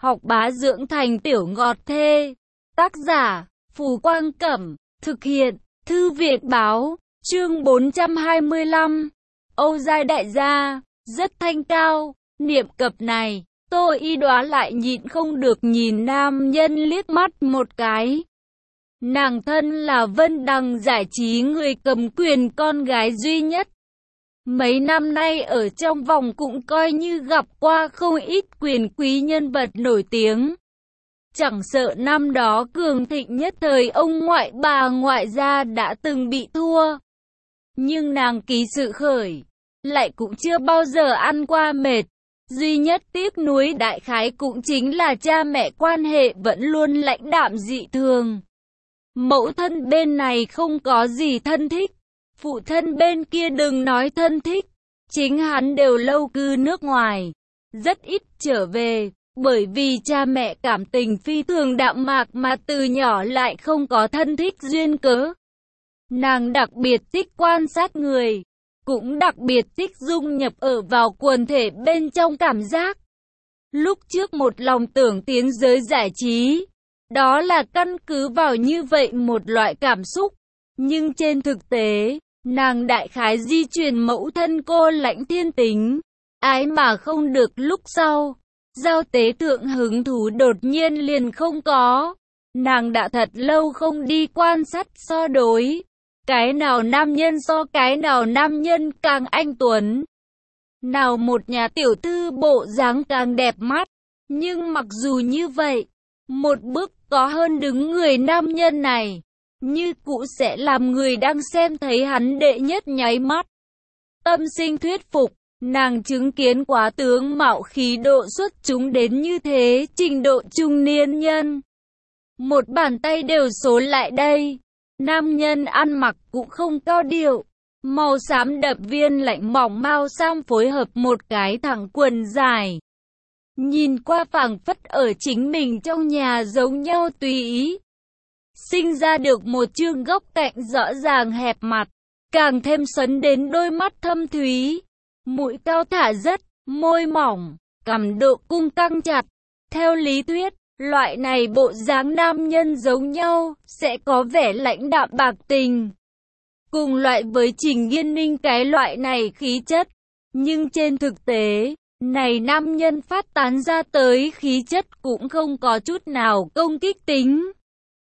học bá dưỡng thành tiểu ngọt thê. Tác giả, Phù Quang Cẩm, thực hiện, Thư viện Báo, chương 425. Âu Giai đại gia, rất thanh cao, niệm cập này, Tô Y Đoá lại nhịn không được nhìn nam nhân liếc mắt một cái. Nàng thân là Vân Đằng Giải Trí người cầm quyền con gái duy nhất. Mấy năm nay ở trong vòng cũng coi như gặp qua không ít quyền quý nhân vật nổi tiếng. Chẳng sợ năm đó cường thịnh nhất thời ông ngoại bà ngoại gia đã từng bị thua. Nhưng nàng ký sự khởi, lại cũng chưa bao giờ ăn qua mệt. Duy nhất tiếc nuối đại khái cũng chính là cha mẹ quan hệ vẫn luôn lãnh đạm dị thường. Mẫu thân bên này không có gì thân thích, phụ thân bên kia đừng nói thân thích, chính hắn đều lâu cư nước ngoài, rất ít trở về, bởi vì cha mẹ cảm tình phi thường đạm mạc mà từ nhỏ lại không có thân thích duyên cớ. Nàng đặc biệt thích quan sát người, cũng đặc biệt thích dung nhập ở vào quần thể bên trong cảm giác. Lúc trước một lòng tưởng tiến giới giải trí, đó là căn cứ vào như vậy một loại cảm xúc. Nhưng trên thực tế, nàng đại khái di truyền mẫu thân cô lãnh thiên tính, ái mà không được lúc sau. Giao tế thượng hứng thú đột nhiên liền không có. Nàng đã thật lâu không đi quan sát so đối. Cái nào nam nhân so cái nào nam nhân càng anh tuấn. Nào một nhà tiểu thư bộ dáng càng đẹp mắt. Nhưng mặc dù như vậy, một bước có hơn đứng người nam nhân này, như cũ sẽ làm người đang xem thấy hắn đệ nhất nháy mắt. Tâm sinh thuyết phục, nàng chứng kiến quá tướng mạo khí độ xuất chúng đến như thế trình độ trung niên nhân. Một bàn tay đều số lại đây. Nam nhân ăn mặc cũng không cao điệu, màu xám đậm viên lạnh mỏng mao sam phối hợp một cái thẳng quần dài. Nhìn qua phảng phất ở chính mình trong nhà giống nhau tùy ý. Sinh ra được một chương góc cạnh rõ ràng hẹp mặt, càng thêm xoắn đến đôi mắt thâm thúy. Mũi cao thả rất, môi mỏng, cằm độ cung căng chặt. Theo lý thuyết, loại này bộ dáng nam nhân giống nhau, sẽ có vẻ lãnh đạm bạc tình. Cùng loại với Trình Nghiên Ninh cái loại này khí chất. Nhưng trên thực tế, này nam nhân phát tán ra tới khí chất cũng không có chút nào công kích tính.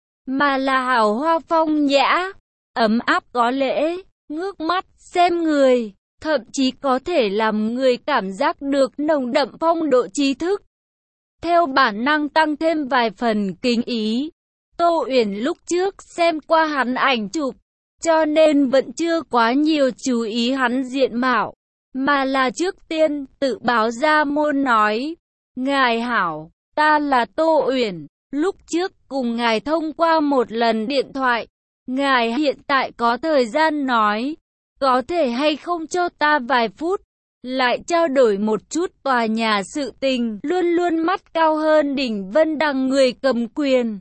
Mà là hào hoa phong nhã, ấm áp có lễ, ngước mắt, xem người. Thậm chí có thể làm người cảm giác được nồng đậm phong độ trí thức. Theo bản năng tăng thêm vài phần kính ý. Tô Uyển lúc trước xem qua hắn ảnh chụp, cho nên vẫn chưa quá nhiều chú ý hắn diện mạo, mà là trước tiên tự báo ra môn nói: "Ngài hảo, ta là Tô Uyển, lúc trước cùng ngài thông qua một lần điện thoại, ngài hiện tại có thời gian nói, có thể hay không cho ta vài phút, lại trao đổi một chút tòa nhà sự tình." Luôn luôn mắt cao hơn đỉnh Vân Đằng người cầm quyền.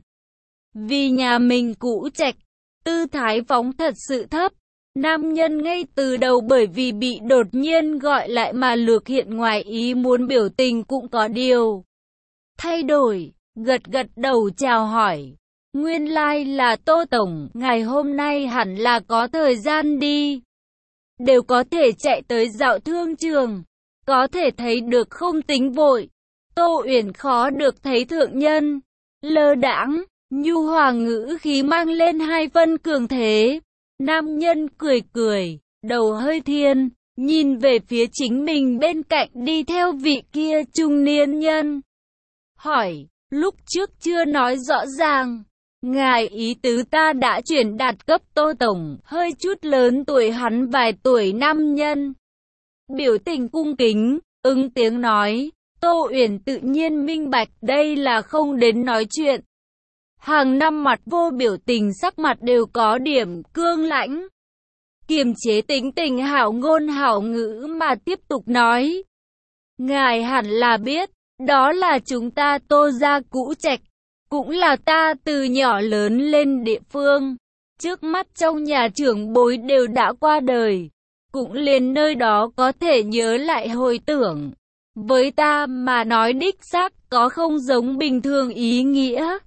Vì nhà mình cũ trạch, tư thái phóng thật sự thấp. Nam nhân ngay từ đầu bởi vì bị đột nhiên gọi lại mà lược hiện ngoài ý muốn biểu tình cũng có điều thay đổi, gật gật đầu chào hỏi. "Nguyên lai là Tô Tổng, ngài hôm nay hẳn là có thời gian đi. Đều có thể chạy tới dạo thương trường, có thể thấy được không tính vội." Tô Uyển khó được thấy thượng nhân, lơ đãng, nhu hòa ngữ khí mang lên hai phân cường thế. Nam nhân cười cười, đầu hơi thiên, nhìn về phía chính mình bên cạnh đi theo vị kia trung niên nhân. Hỏi, lúc trước chưa nói rõ ràng. Ngài ý tứ ta đã chuyển đạt cấp Tô Tổng, hơi chút lớn tuổi hắn vài tuổi nam nhân. Biểu tình cung kính, ứng tiếng nói. Tô Uyển tự nhiên minh bạch đây là không đến nói chuyện. Hàng năm mặt vô biểu tình, sắc mặt đều có điểm cương lãnh. Kiềm chế tính tình hảo ngôn hảo ngữ mà tiếp tục nói. Ngài hẳn là biết, đó là chúng ta Tô gia cũ trạch, cũng là ta từ nhỏ lớn lên địa phương. Trước mắt trong nhà trưởng bối đều đã qua đời, cũng liền nơi đó có thể nhớ lại hồi tưởng. Với ta mà nói đích xác có không giống bình thường ý nghĩa.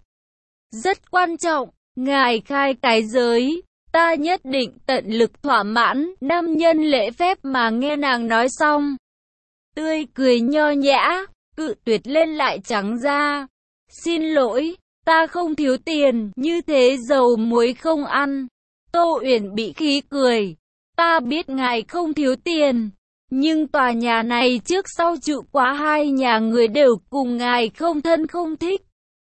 Rất quan trọng, ngài khai cái giới, ta nhất định tận lực thỏa mãn. Nam nhân lễ phép mà nghe nàng nói xong, tươi cười nho nhã, cự tuyệt lên lại trắng ra. Xin lỗi, ta không thiếu tiền, như thế dầu muối không ăn. Tô Uyển bị khí cười. Ta biết ngài không thiếu tiền, nhưng tòa nhà này trước sau trụ quá hai nhà người đều cùng ngài không thân không thích.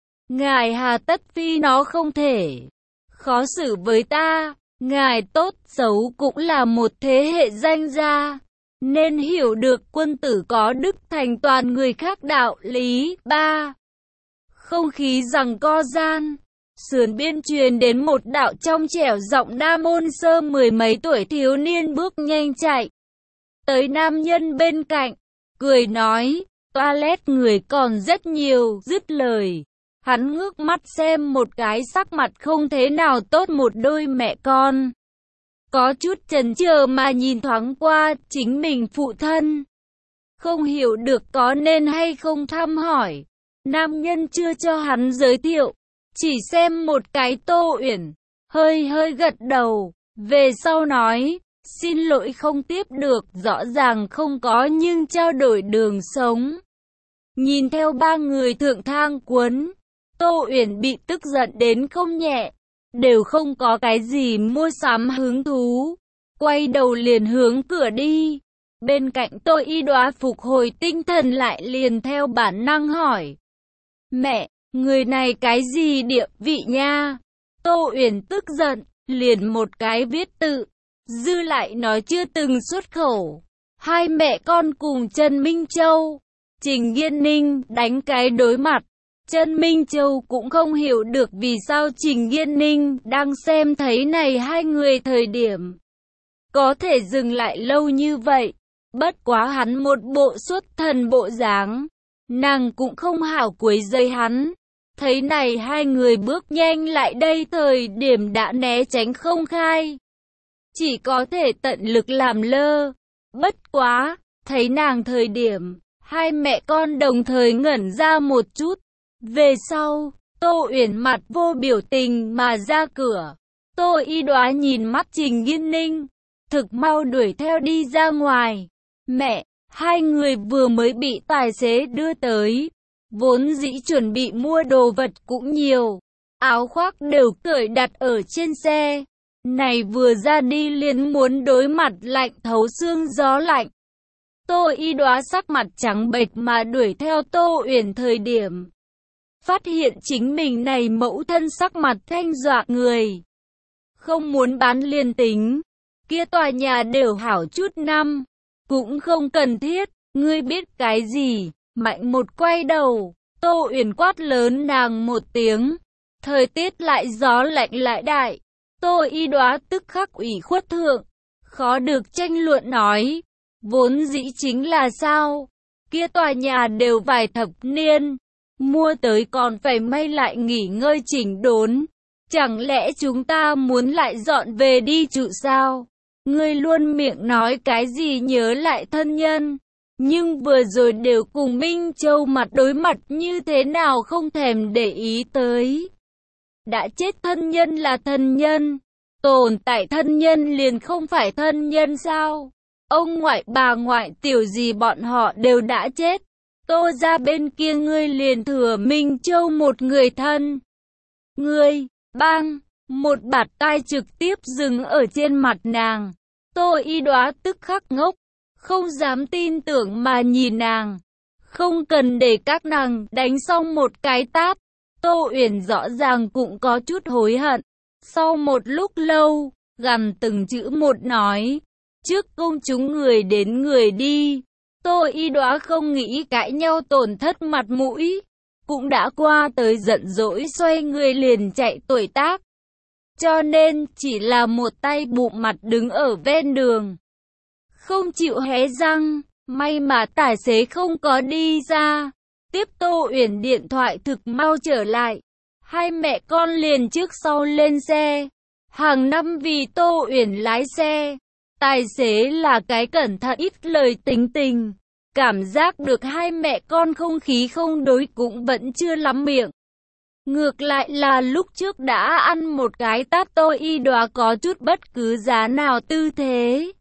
Ngài hà tất phi nó không thể khó xử với ta. Ngài tốt xấu cũng là một thế hệ danh gia, nên hiểu được quân tử có đức thành toàn người khác đạo lý. 3. Không khí giằng co gian, sườn biên truyền đến một đạo trong trẻo giọng nam môn sơ mười mấy tuổi thiếu niên bước nhanh chạy tới nam nhân bên cạnh, cười nói, toilet người còn rất nhiều. Dứt lời, hắn ngước mắt xem một cái sắc mặt không thế nào tốt một đôi mẹ con. Có chút chần chờ mà nhìn thoáng qua chính mình phụ thân. Không hiểu được có nên hay không thăm hỏi. Nam nhân chưa cho hắn giới thiệu, chỉ xem một cái Tô Uyển, hơi gật đầu, về sau nói, xin lỗi không tiếp được, rõ ràng không có nhưng trao đổi đường sống. Nhìn theo ba người thượng thang cuốn, Tô Uyển bị tức giận đến không nhẹ, đều không có cái gì mua sắm hứng thú, quay đầu liền hướng cửa đi. Bên cạnh Tô Y Đóa phục hồi tinh thần lại liền theo bản năng hỏi, mẹ, người này cái gì địa vị nha? Tô Uyển tức giận, liền một cái viết tự, dư lại nói chưa từng xuất khẩu. Hai mẹ con cùng Trần Minh Châu, Trình Nghiên Ninh đánh cái đối mặt. Trần Minh Châu cũng không hiểu được vì sao Trình Nghiên Ninh đang xem thấy này hai người thời điểm có thể dừng lại lâu như vậy. Bất quá hắn một bộ xuất thần bộ dáng, nàng cũng không hảo quấy rầy hắn. Thấy này hai người bước nhanh lại đây thời điểm đã né tránh không khai, chỉ có thể tận lực làm lơ. Bất quá, thấy nàng thời điểm, hai mẹ con đồng thời ngẩn ra một chút. Về sau, Tô Uyển mặt vô biểu tình mà ra cửa. Tô Y Đóa nhìn mắt Trình Nghiên Ninh, thực mau đuổi theo đi ra ngoài. Mẹ, hai người vừa mới bị tài xế đưa tới, vốn dĩ chuẩn bị mua đồ vật cũng nhiều, áo khoác đều cởi đặt ở trên xe. Này vừa ra đi liền muốn đối mặt lạnh thấu xương gió lạnh. Tô Y Đóa sắc mặt trắng bệch mà đuổi theo Tô Uyển thời điểm, phát hiện chính mình này mẫu thân sắc mặt thanh dọa người. Không muốn bán liền tính, kia tòa nhà đều hảo chút năm, cũng không cần thiết, ngươi biết cái gì? Mạnh một quay đầu, Tô Uyển quát lớn nàng một tiếng. Thời tiết lại gió lạnh lại đại, Tô Y Đóa tức khắc ủy khuất thượng, khó được tranh luận nói, vốn dĩ chính là sao? Kia tòa nhà đều vài thập niên, mua tới còn phải may lại nghỉ ngơi chỉnh đốn. Chẳng lẽ chúng ta muốn lại dọn về đi trụ sao? Ngươi luôn miệng nói cái gì nhớ lại thân nhân, nhưng vừa rồi đều cùng Minh Châu mặt đối mặt như thế nào không thèm để ý tới. Đã chết thân nhân là thân nhân, tồn tại thân nhân liền không phải thân nhân sao? Ông ngoại bà ngoại tiểu gì bọn họ đều đã chết. Tô ra bên kia ngươi liền thừa Minh Châu một người thân. Ngươi, bang, một bạt tai trực tiếp dừng ở trên mặt nàng. Tô Y Đóa tức khắc ngốc, không dám tin tưởng mà nhìn nàng. Không cần để các nàng đánh xong một cái tát. Tô Uyển rõ ràng cũng có chút hối hận. Sau một lúc lâu, gằn từng chữ một nói, trước công chúng người đến người đi. Tô Y Đóa không nghĩ cãi nhau tổn thất mặt mũi, cũng đã qua tới giận dỗi xoay người liền chạy tuổi tác. Cho nên chỉ là một tay bụng mặt đứng ở ven đường, không chịu hé răng. May mà tài xế không có đi ra. Tiếp Tô Uyển điện thoại thực mau trở lại. Hai mẹ con liền trước sau lên xe. Hàng năm vì Tô Uyển lái xe, tài xế là cái cẩn thận ít lời tính tình. Cảm giác được hai mẹ con không khí không đối cũng vẫn chưa lắm miệng. Ngược lại là lúc trước đã ăn một cái tát tôi y đoá có chút bất cứ giá nào tư thế.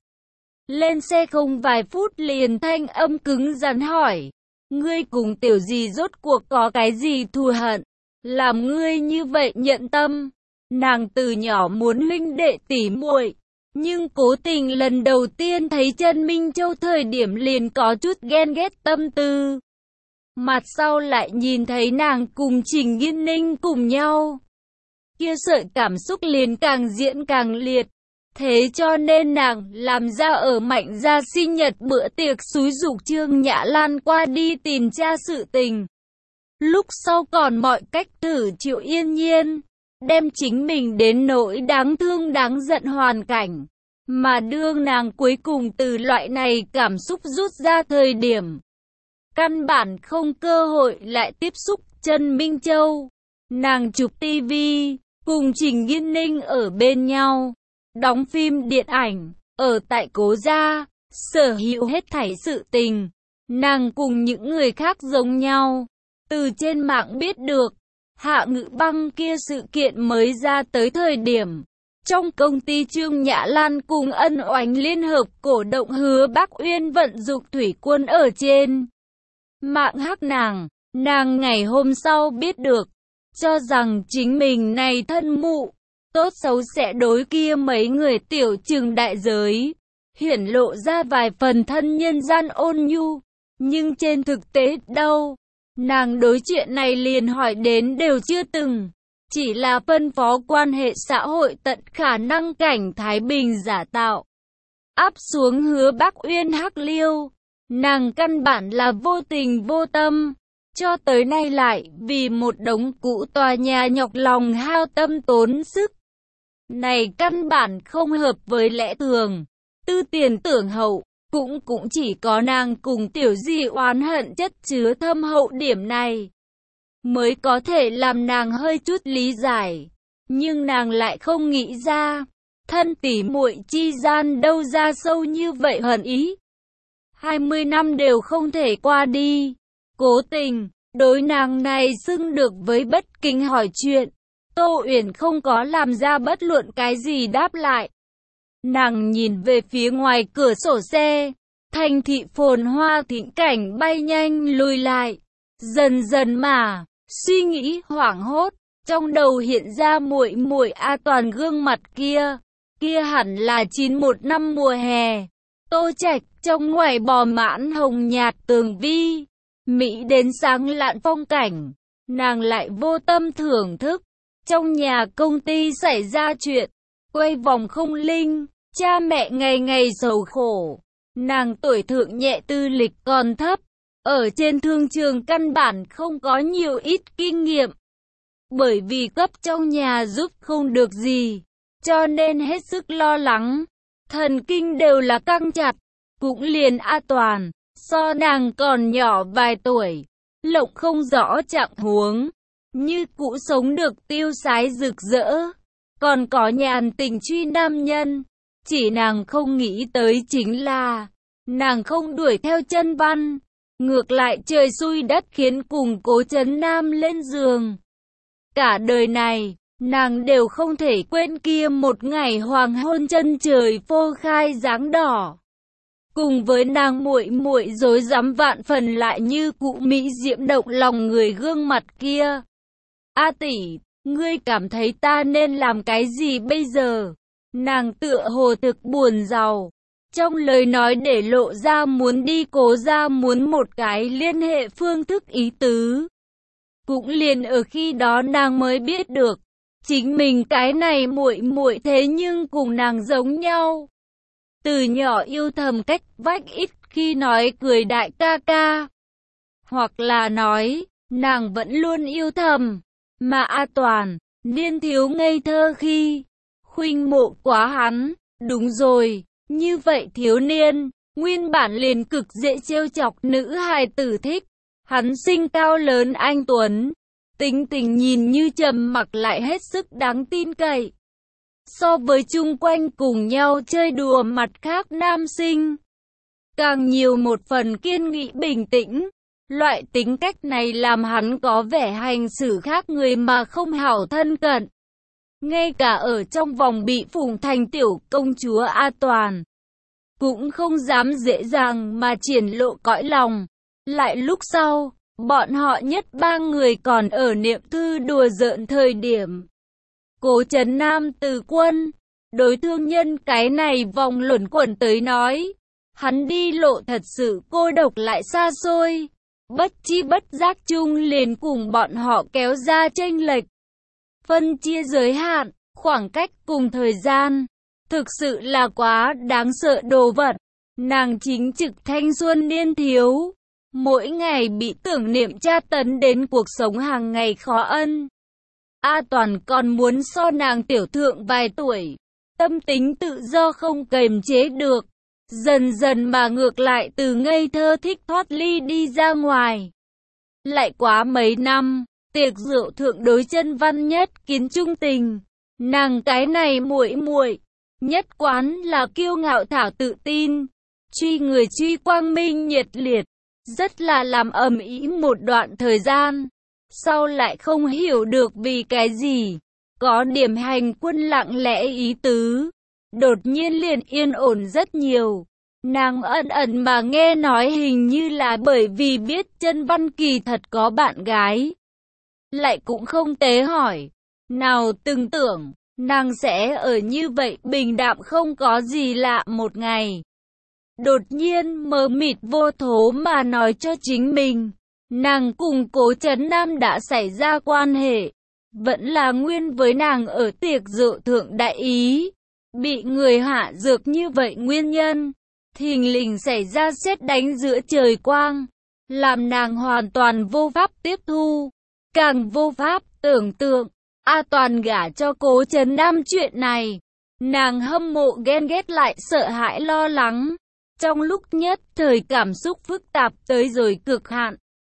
Lên xe không vài phút liền thanh âm cứng rắn hỏi. Ngươi cùng tiểu gì rốt cuộc có cái gì thù hận? Làm ngươi như vậy nhận tâm. Nàng từ nhỏ muốn huynh đệ tỉ muội, nhưng cố tình lần đầu tiên thấy Trần Minh Châu thời điểm liền có chút ghen ghét tâm tư. Mặt sau lại nhìn thấy nàng cùng Trình Nghiên Ninh cùng nhau. Kia sợi cảm xúc liền càng diễn càng liệt. Thế cho nên nàng làm ra ở Mạnh gia sinh nhật bữa tiệc xúi giục Trương Nhã Lan qua đi tìm cha sự tình. Lúc sau còn mọi cách thử chịu yên nhiên, đem chính mình đến nỗi đáng thương đáng giận hoàn cảnh. Mà đương nàng cuối cùng từ loại này cảm xúc rút ra thời điểm. Căn bản không cơ hội lại tiếp xúc Trần Minh Châu. Nàng chụp tivi, cùng Trình Nghiên Ninh ở bên nhau. Đóng phim điện ảnh, ở tại cố gia, sở hữu hết thảy sự tình. Nàng cùng những người khác giống nhau. Từ trên mạng biết được, Hạ Ngự Băng kia sự kiện mới ra tới thời điểm. Trong công ty Trương Nhã Lan cùng Ân Oánh liên hợp cổ động Hứa Bắc Uyên vận dụng thủy quân ở trên mạng hắc nàng. Nàng ngày hôm sau biết được, cho rằng chính mình này thân mụ, tốt xấu sẽ đối kia mấy người tiểu trừng đại giới, hiển lộ ra vài phần thân nhân gian ôn nhu. Nhưng trên thực tế đâu, nàng đối chuyện này liền hỏi đến đều chưa từng. Chỉ là phân phó quan hệ xã hội tận khả năng cảnh Thái Bình giả tạo. Áp xuống Hứa Bắc Uyên hắc liêu. Nàng căn bản là vô tình vô tâm. Cho tới nay lại vì một đống cũ tòa nhà nhọc lòng hao tâm tốn sức. Này căn bản không hợp với lẽ thường. Tư tiền tưởng hậu. Cũng chỉ có nàng cùng tiểu di oán hận chất chứa thâm hậu điểm này mới có thể làm nàng hơi chút lý giải. Nhưng nàng lại không nghĩ ra, thân tỉ muội chi gian đâu ra sâu như vậy hận ý. 20 năm đều không thể qua đi. Cố tình, đối nàng này xưng được với bất kính hỏi chuyện. Tô Uyển không có làm ra bất luận cái gì đáp lại. Nàng nhìn về phía ngoài cửa sổ xe. Thành thị phồn hoa thịnh cảnh bay nhanh lùi lại. Dần dần mà, suy nghĩ hoảng hốt, trong đầu hiện ra muội muội A Toàn gương mặt kia. Kia hẳn là 91 năm mùa hè. Tô Trạch trong ngoài bò mãn hồng nhạt tường vi. Mỹ đến sáng lạn phong cảnh. Nàng lại vô tâm thưởng thức. Trong nhà công ty xảy ra chuyện. Quay vòng không linh. Cha mẹ ngày ngày sầu khổ. Nàng tuổi thượng nhẹ tư lịch còn thấp. Ở trên thương trường căn bản không có nhiều ít kinh nghiệm. Bởi vì cấp trong nhà giúp không được gì. Cho nên hết sức lo lắng. Thần kinh đều là căng chặt. Cũng liền A Toàn. So nàng còn nhỏ vài tuổi. Lộng không rõ trạng huống. Như cũ sống được tiêu sái rực rỡ. Còn có nhàn tình truy nam nhân. Chỉ nàng không nghĩ tới chính là nàng không đuổi theo chân văn. Ngược lại trời xui đất khiến cùng Cố Trấn Nam lên giường. Cả đời này, nàng đều không thể quên kia một ngày hoàng hôn chân trời phô khai dáng đỏ. Cùng với nàng muội muội rối rắm vạn phần lại như cụ mỹ diễm động lòng người gương mặt kia. A tỷ, ngươi cảm thấy ta nên làm cái gì bây giờ? Nàng tựa hồ thực buồn rầu. Trong lời nói để lộ ra muốn đi Cố gia muốn một cái liên hệ phương thức ý tứ. Cũng liền ở khi đó nàng mới biết được, chính mình cái này muội muội thế nhưng cùng nàng giống nhau. Từ nhỏ yêu thầm cách vách ít khi nói cười đại ca ca. Hoặc là nói, nàng vẫn luôn yêu thầm. Mà A Toàn, niên thiếu ngây thơ khi, khuynh mộ quá hắn, đúng rồi. Như vậy thiếu niên, nguyên bản liền cực dễ trêu chọc nữ hài tử thích. Hắn sinh cao lớn anh tuấn, tính tình nhìn như trầm mặc lại hết sức đáng tin cậy. So với chung quanh cùng nhau chơi đùa mặt khác nam sinh, càng nhiều một phần kiên nghị bình tĩnh. Loại tính cách này làm hắn có vẻ hành xử khác người mà không hảo thân cận. Ngay cả ở trong vòng bị phụng thành tiểu công chúa A Toàn, cũng không dám dễ dàng mà triển lộ cõi lòng. Lại lúc sau, bọn họ nhất ba người còn ở niệm thư đùa giỡn thời điểm. Cố Trấn Nam từ quân, đối thương nhân cái này vòng luẩn quẩn tới nói, hắn đi lộ thật sự cô độc lại xa xôi. Bất chi bất giác chung liền cùng bọn họ kéo ra chênh lệch. Phân chia giới hạn, khoảng cách cùng thời gian. Thực sự là quá đáng sợ đồ vật. Nàng chính trực thanh xuân niên thiếu. Mỗi ngày bị tưởng niệm tra tấn đến cuộc sống hàng ngày khó ân. A Toàn còn muốn so nàng tiểu thượng vài tuổi. Tâm tính tự do không kềm chế được. Dần dần mà ngược lại từ ngây thơ thích thoát ly đi ra ngoài. Lại quá mấy năm, tiệc rượu thượng đối chân văn nhất kiến trung tình. Nàng cái này muội muội, nhất quán là kiêu ngạo thảo tự tin, truy người truy quang minh nhiệt liệt, rất là làm ầm ĩ một đoạn thời gian. Sau lại không hiểu được vì cái gì, có điểm hành quân lặng lẽ ý tứ. Đột nhiên liền yên ổn rất nhiều. Nàng ẩn ẩn mà nghe nói hình như là bởi vì biết chân văn kỳ thật có bạn gái. Lại cũng không tế hỏi. Nào từng tưởng, nàng sẽ ở như vậy bình đạm không có gì lạ một ngày. Đột nhiên mờ mịt vô thố mà nói cho chính mình. Nàng cùng Cố Trấn Nam đã xảy ra quan hệ. Vẫn là nguyên với nàng ở tiệc rượu thượng đại ý. Bị người hạ dược như vậy nguyên nhân, thình lình xảy ra sét đánh giữa trời quang, làm nàng hoàn toàn vô pháp tiếp thu, càng vô pháp tưởng tượng. A Toàn gả cho Cố Trấn Nam chuyện này, nàng hâm mộ ghen ghét lại sợ hãi lo lắng, trong lúc nhất thời cảm xúc phức tạp tới rồi cực hạn.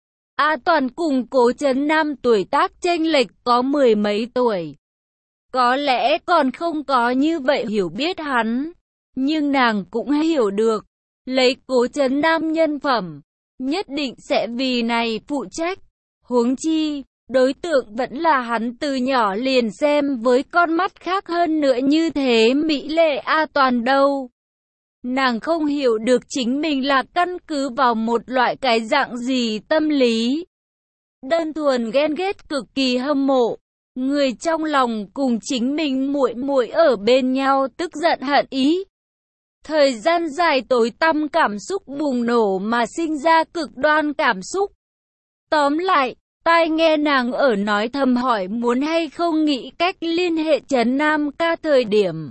A Toàn cùng Cố Trấn Nam tuổi tác chênh lệch có mười mấy tuổi. Có lẽ còn không có như vậy hiểu biết hắn, nhưng nàng cũng hiểu được, lấy Cố Trấn Nam nhân phẩm, nhất định sẽ vì này phụ trách. Huống chi, đối tượng vẫn là hắn từ nhỏ liền xem với con mắt khác hơn nữa như thế mỹ lệ A Toàn đâu. Nàng không hiểu được chính mình là căn cứ vào một loại cái dạng gì tâm lý. Đơn thuần ghen ghét cực kỳ hâm mộ. Người trong lòng cùng chính mình muội muội ở bên nhau tức giận hận ý. Thời gian dài tối tăm cảm xúc bùng nổ mà sinh ra cực đoan cảm xúc. Tóm lại, tai nghe nàng ở nói thầm hỏi muốn hay không nghĩ cách liên hệ Trấn Nam ca thời điểm.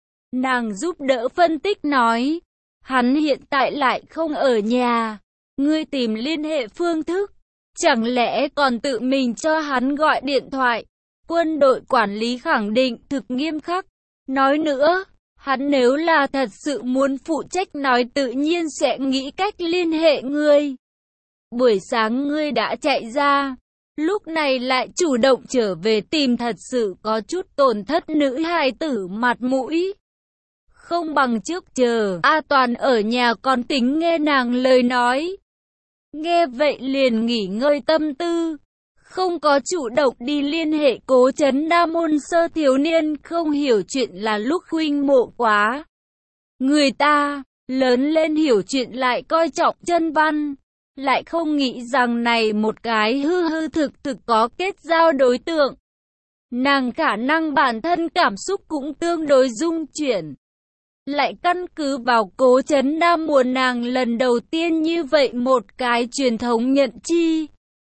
Nàng giúp đỡ phân tích nói, hắn hiện tại lại không ở nhà, ngươi tìm liên hệ phương thức, chẳng lẽ còn tự mình cho hắn gọi điện thoại. Quân đội quản lý khẳng định thực nghiêm khắc. Nói nữa, hắn nếu là thật sự muốn phụ trách nói tự nhiên sẽ nghĩ cách liên hệ ngươi. Buổi sáng ngươi đã chạy ra, lúc này lại chủ động trở về tìm thật sự có chút tổn thất nữ hài tử mặt mũi. Không bằng trước chờ A Toàn ở nhà còn tính nghe nàng lời nói. Nghe vậy liền nghỉ ngơi tâm tư. Không có chủ động đi liên hệ Cố Trấn Nam môn sơ thiếu niên không hiểu chuyện là lúc huynh mộ quá. Người ta, lớn lên hiểu chuyện lại coi trọng chân văn, lại không nghĩ rằng này một cái hư hư thực thực có kết giao đối tượng. Nàng khả năng bản thân cảm xúc cũng tương đối dung chuyển. Lại căn cứ vào Cố Trấn Nam muốn nàng lần đầu tiên như vậy một cái truyền thống nhận chi.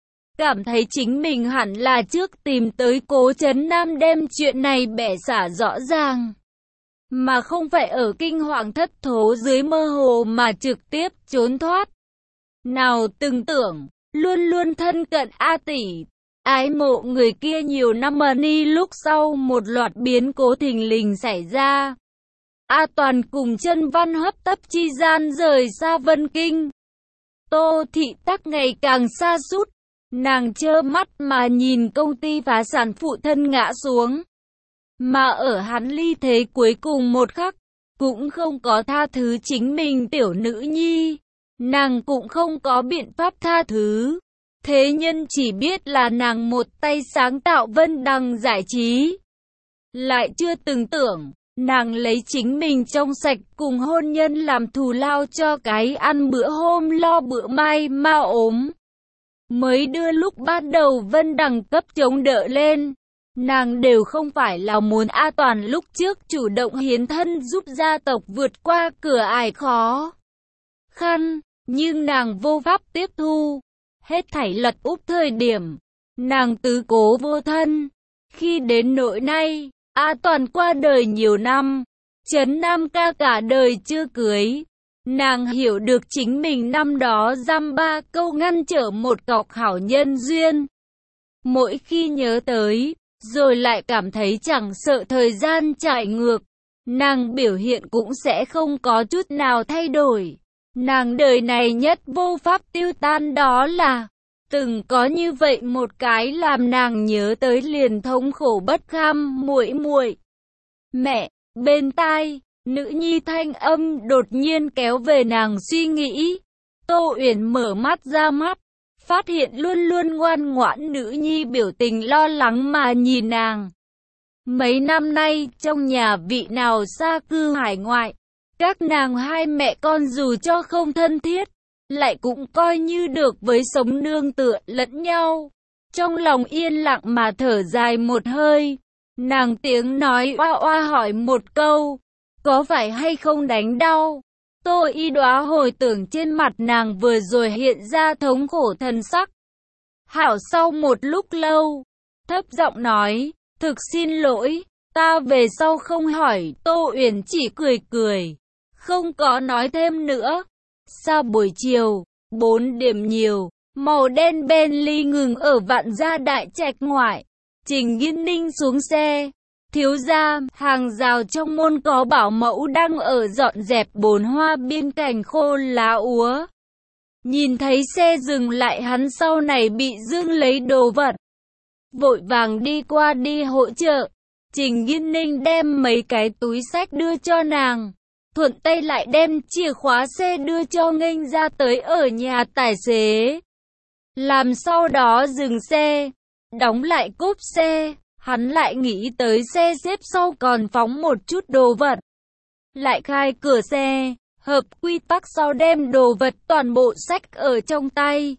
Cảm thấy chính mình hẳn là trước tìm tới Cố Trấn Nam đem chuyện này bẻ xả rõ ràng. Mà không phải ở kinh hoàng thất thố dưới mơ hồ mà trực tiếp trốn thoát. Nào từng tưởng, luôn luôn thân cận A tỷ, ái mộ người kia nhiều năm mà ni lúc sau một loạt biến cố thình lình xảy ra. A Toàn cùng chân văn hấp tấp chi gian rời xa Vân Kinh. Tô Thị Tắc ngày càng sa sút. Nàng trơ mắt mà nhìn công ty phá sản phụ thân ngã xuống. Mà ở hắn ly thế cuối cùng một khắc, cũng không có tha thứ chính mình tiểu nữ nhi. Nàng cũng không có biện pháp tha thứ. Thế nhân chỉ biết là nàng một tay sáng tạo Vân Đằng giải trí. Lại chưa từng tưởng, nàng lấy chính mình trong sạch cùng hôn nhân làm thù lao cho cái ăn bữa hôm lo bữa mai mà ốm. Mới đưa lúc ban đầu Vân Đằng cấp chống đỡ lên. Nàng đều không phải là muốn A Toàn lúc trước chủ động hiến thân giúp gia tộc vượt qua cửa ải khó khăn, nhưng nàng vô pháp tiếp thu. Hết thảy lật úp thời điểm, nàng tứ cố vô thân. Khi đến nỗi nay, A Toàn qua đời nhiều năm, Trấn Nam ca cả đời chưa cưới. Nàng hiểu được chính mình năm đó dăm ba câu ngăn trở một cọc hảo nhân duyên. Mỗi khi nhớ tới, rồi lại cảm thấy chẳng sợ thời gian chạy ngược, nàng biểu hiện cũng sẽ không có chút nào thay đổi. Nàng đời này nhất vô pháp tiêu tan đó là, từng có như vậy một cái làm nàng nhớ tới liền thống khổ bất kham muội muội. Mẹ, bên tai, nữ nhi thanh âm đột nhiên kéo về nàng suy nghĩ. Tô Uyển mở mắt ra mắt, phát hiện luôn luôn ngoan ngoãn nữ nhi biểu tình lo lắng mà nhìn nàng. Mấy năm nay, trong nhà vị nào xa cư hải ngoại, các nàng hai mẹ con dù cho không thân thiết, lại cũng coi như được với sống nương tựa lẫn nhau. Trong lòng yên lặng mà thở dài một hơi, nàng tiếng nói oa oa hỏi một câu, có phải hay không đánh đau? Tô Y Đóa hồi tưởng trên mặt nàng vừa rồi hiện ra thống khổ thần sắc. Hảo sau một lúc lâu, thấp giọng nói, thực xin lỗi, ta về sau không hỏi. Tô Uyển chỉ cười cười, không có nói thêm nữa. Sau buổi chiều, 4 điểm nhiều, màu đen Bentley ngừng ở Vạn Gia đại trạch ngoại. Trình Nghiên Ninh xuống xe. Thiếu gia, hàng rào trong môn có bảo mẫu đang ở dọn dẹp bồn hoa biên cảnh khô lá úa. Nhìn thấy xe dừng lại, hắn sau này bị Dương lấy đồ vật, vội vàng đi qua đi hỗ trợ. Trình Nghiên Ninh đem mấy cái túi xách đưa cho nàng, thuận tay lại đem chìa khóa xe đưa cho nghênh ra tới ở nhà tài xế. Làm sau đó dừng xe, đóng lại cốp xe. Hắn lại nghĩ tới xe xếp sau còn phóng một chút đồ vật. Lại khai cửa xe, hợp quy tắc sau đem đồ vật toàn bộ xách ở trong tay.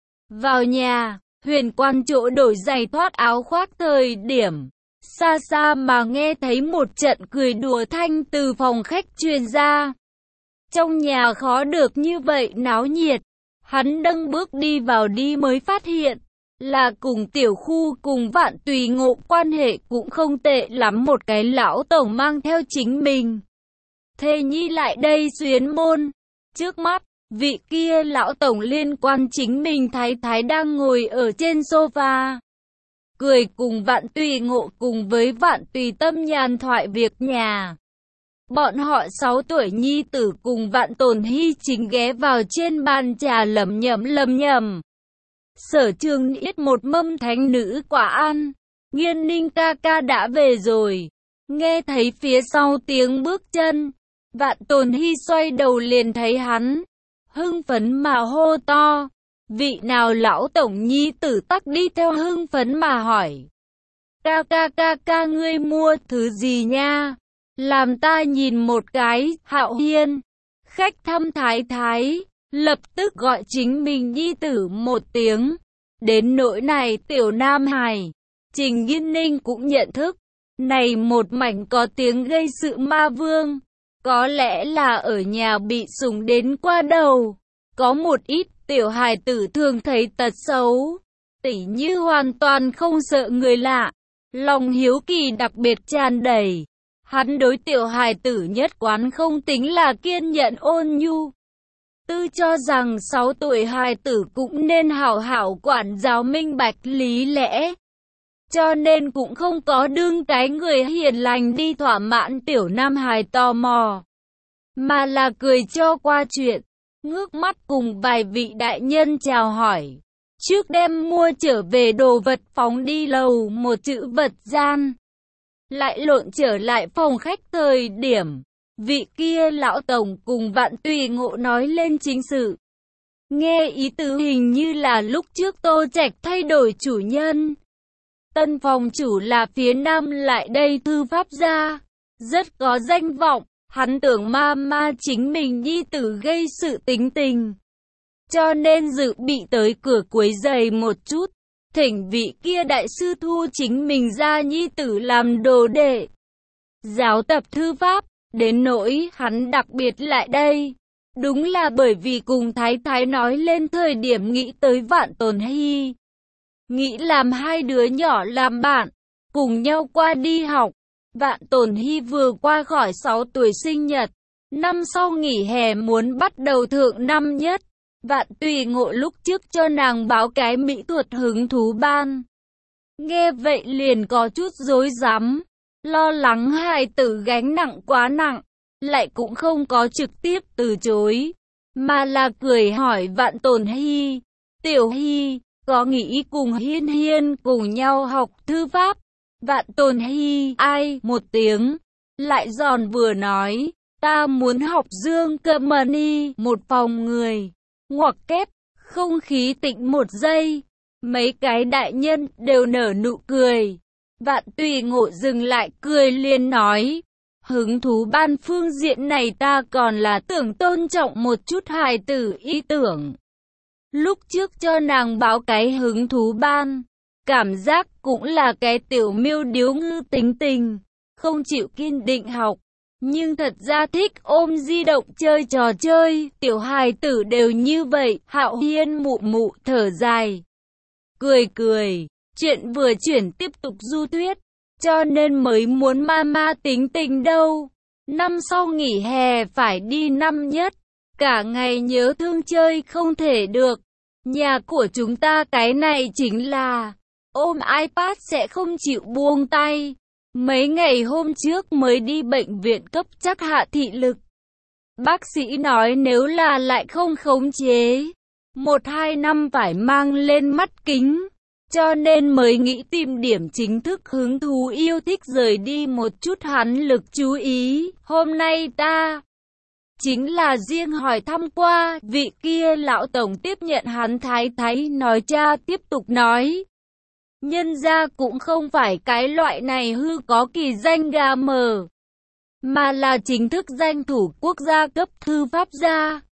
Vào nhà, Huyền Quan chỗ đổi giày thoát áo khoác thời điểm. Xa xa mà nghe thấy một trận cười đùa thanh từ phòng khách truyền ra. Trong nhà khó được như vậy náo nhiệt. Hắn đâng bước đi vào đi mới phát hiện là cùng Tiểu Khu cùng Vạn Tùy Ngộ quan hệ cũng không tệ lắm, một cái lão tổng mang theo chính mình thê nhi lại đây xuyến môn. Trước mắt, vị kia lão tổng liên quan chính mình thái thái đang ngồi ở trên sofa, cười cùng Vạn Tùy Ngộ cùng với Vạn Tùy Tâm nhàn thoại việc nhà. Bọn họ 6 tuổi nhi tử cùng Vạn Tồn Hy chính ghé vào trên bàn trà lẩm nhẩm. Sở Trường Yết một mâm thánh nữ quả ăn. Nghiên Ninh ca ca đã về rồi. Nghe thấy phía sau tiếng bước chân, Vạn Tồn Hy xoay đầu liền thấy hắn, hưng phấn mà hô to. Vị nào lão tổng nhi tử tắc đi theo hưng phấn mà hỏi. Ca ngươi mua thứ gì nha? Làm ta nhìn một cái. Hạo Hiên, khách thăm thái thái, lập tức gọi chính mình nhi tử một tiếng. Đến nỗi này tiểu Nam Hải, Trình Nghiên Ninh cũng nhận thức. Này một mảnh có tiếng gây sự ma vương, có lẽ là ở nhà bị sủng đến qua đầu. Có một ít tiểu hài tử thường thấy tật xấu, tỉ như hoàn toàn không sợ người lạ, lòng hiếu kỳ đặc biệt tràn đầy. Hắn đối tiểu hài tử nhất quán không tính là kiên nhẫn ôn nhu, tư cho rằng 6 tuổi hài tử cũng nên hảo hảo quản giáo minh bạch lý lẽ. Cho nên cũng không có đương cái người hiền lành đi thỏa mãn tiểu Nam Hải tò mò, mà là cười cho qua chuyện, ngước mắt cùng vài vị đại nhân chào hỏi. Trước đem mua trở về đồ vật phóng đi lầu một chữ vật gian, lại lộn trở lại phòng khách thời điểm. vị kia lão tổng cùng Vạn Tùy Ngộ nói lên chính sự. Nghe ý tứ hình như là lúc trước Tô Trạch thay đổi chủ nhân. Tân phòng chủ là phía nam lại đây thư pháp gia, rất có danh vọng, hắn tưởng ma chính mình nhi tử gây sự tính tình. Cho nên dự bị tới cửa quấy giày một chút, thỉnh vị kia đại sư thu chính mình ra nhi tử làm đồ đệ. Giáo tập thư pháp, đến nỗi hắn đặc biệt lại đây. Đúng là bởi vì cùng Thái Thái nói lên thời điểm nghĩ tới Vạn Tồn Hy. Nghĩ làm hai đứa nhỏ làm bạn, cùng nhau qua đi học. Vạn Tồn Hy vừa qua khỏi 6 tuổi sinh nhật, năm sau nghỉ hè muốn bắt đầu thượng năm nhất. Vạn Tùy Ngộ lúc trước cho nàng báo cái mỹ thuật hứng thú ban. Nghe vậy liền có chút rối rắm, lo lắng hài tử gánh nặng quá nặng, lại cũng không có trực tiếp từ chối, mà là cười hỏi Vạn Tồn Hy, Tiểu Hy, có nghĩ cùng Hiên Hiên cùng nhau học thư pháp? Vạn Tồn Hy ai một tiếng, lại giòn vừa nói, ta muốn học Dương Cơ Mani một phòng người. Ngoặc kép, không khí tĩnh một giây, mấy cái đại nhân đều nở nụ cười. Vạn Tùy Ngộ dừng lại cười liền nói, hứng thú ban phương diện này ta còn là tưởng tôn trọng một chút hài tử ý tưởng. Lúc trước cho nàng báo cái hứng thú ban, cảm giác cũng là cái tiểu miêu điếu ngư tính tình, không chịu kiên định học. Nhưng thật ra thích ôm di động chơi trò chơi, tiểu hài tử đều như vậy. Hạo Hiên mụ mụ thở dài, cười, chuyện vừa chuyển tiếp tục du thuyết, cho nên mới muốn ma tính tình đâu. Năm sau nghỉ hè phải đi năm nhất, cả ngày nhớ thương chơi không thể được. Nhà của chúng ta cái này chính là ôm iPad sẽ không chịu buông tay. Mấy ngày hôm trước mới đi bệnh viện cấp chắc hạ thị lực. Bác sĩ nói nếu là lại không khống chế, 1-2 năm phải mang lên mắt kính. Cho nên mới nghĩ tìm điểm chính thức hứng thú yêu thích rời đi một chút hắn lực chú ý. Hôm nay ta chính là riêng hỏi thăm qua, vị kia lão tổng tiếp nhận hắn Thái Thái nói cha tiếp tục nói. Nhân ra cũng không phải cái loại này hư có kỳ danh gà mờ, mà là chính thức danh thủ quốc gia cấp thư pháp gia.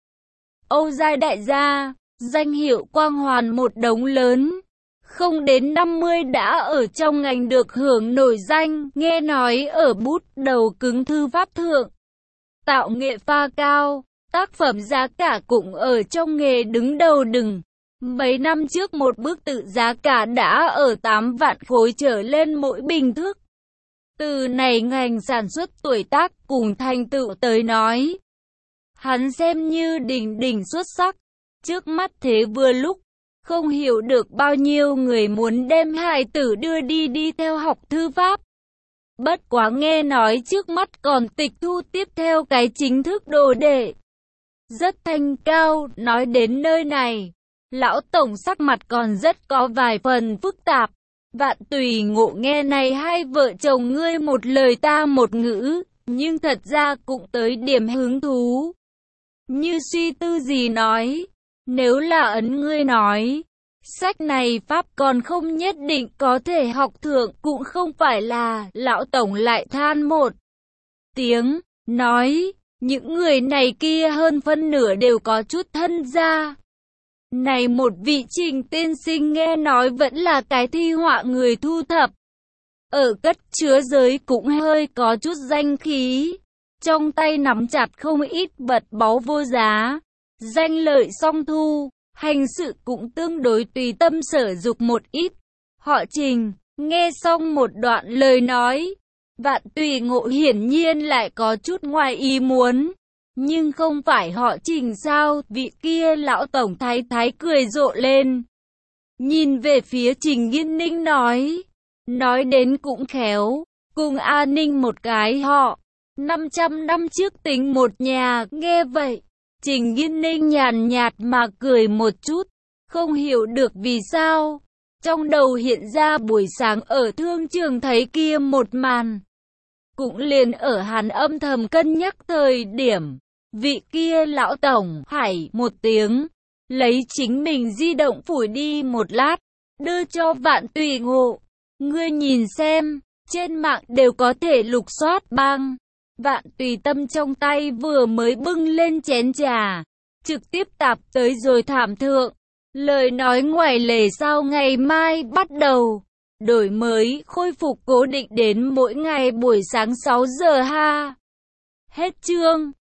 Âu Giai đại gia, danh hiệu quang hoàn một đống lớn, không đến 50 đã ở trong ngành được hưởng nổi danh, nghe nói ở bút đầu cứng thư pháp thượng. Tạo nghệ pha cao, tác phẩm giá cả cũng ở trong nghề đứng đầu đừng. Mấy năm trước một bức tự giá cả đã ở 8 vạn khối trở lên mỗi bình thước. Từ này ngành sản xuất tuổi tác cùng thành tựu tới nói, hắn xem như đỉnh xuất sắc. Trước mắt thế vừa lúc, không hiểu được bao nhiêu người muốn đem hài tử đưa đi theo học thư pháp. Bất quá nghe nói trước mắt còn tịch thu tiếp theo cái chính thức đồ đệ. Rất thanh cao, nói đến nơi này, lão tổng sắc mặt còn rất có vài phần phức tạp. Vạn Tùy Ngộ nghe này hai vợ chồng ngươi một lời ta một ngữ, nhưng thật ra cũng tới điểm hứng thú. Như suy tư gì nói, nếu là ấn ngươi nói, sách này pháp còn không nhất định có thể học thượng, cũng không phải là. Lão tổng lại than một tiếng, nói, những người này kia hơn phân nửa đều có chút thân gia. Này một vị Trình tiên sinh nghe nói vẫn là cái thi họa người thu thập, ở cất chứa giới cũng hơi có chút danh khí, trong tay nắm chặt không ít vật báu vô giá, danh lợi song thu, hành sự cũng tương đối tùy tâm sở dục một ít. Họ Trình, nghe xong một đoạn lời nói, Vạn Tùy Ngộ hiển nhiên lại có chút ngoài ý muốn. Nhưng không phải họ Trình sao? Vị kia lão tổng Thái Thái cười rộ lên, nhìn về phía Trình Nghiên Ninh nói đến cũng khéo, cùng A Ninh một cái họ, 500 năm trước tính một nhà. Nghe vậy, Trình Nghiên Ninh nhàn nhạt mà cười một chút, không hiểu được vì sao, trong đầu hiện ra buổi sáng ở thương trường thấy kia một màn. Cũng liền ở hắn âm thầm cân nhắc thời điểm, vị kia lão tổng hảy một tiếng, lấy chính mình di động phủi đi một lát, đưa cho Vạn Tùy Ngộ. Ngươi nhìn xem, trên mạng đều có thể lục soát băng. Vạn Tùy Tâm trong tay vừa mới bưng lên chén trà, trực tiếp tạp tới rồi thảm thượng. Lời nói ngoài lề sau ngày mai bắt đầu, đổi mới khôi phục cố định đến mỗi ngày buổi sáng 6 giờ ha. Hết chương.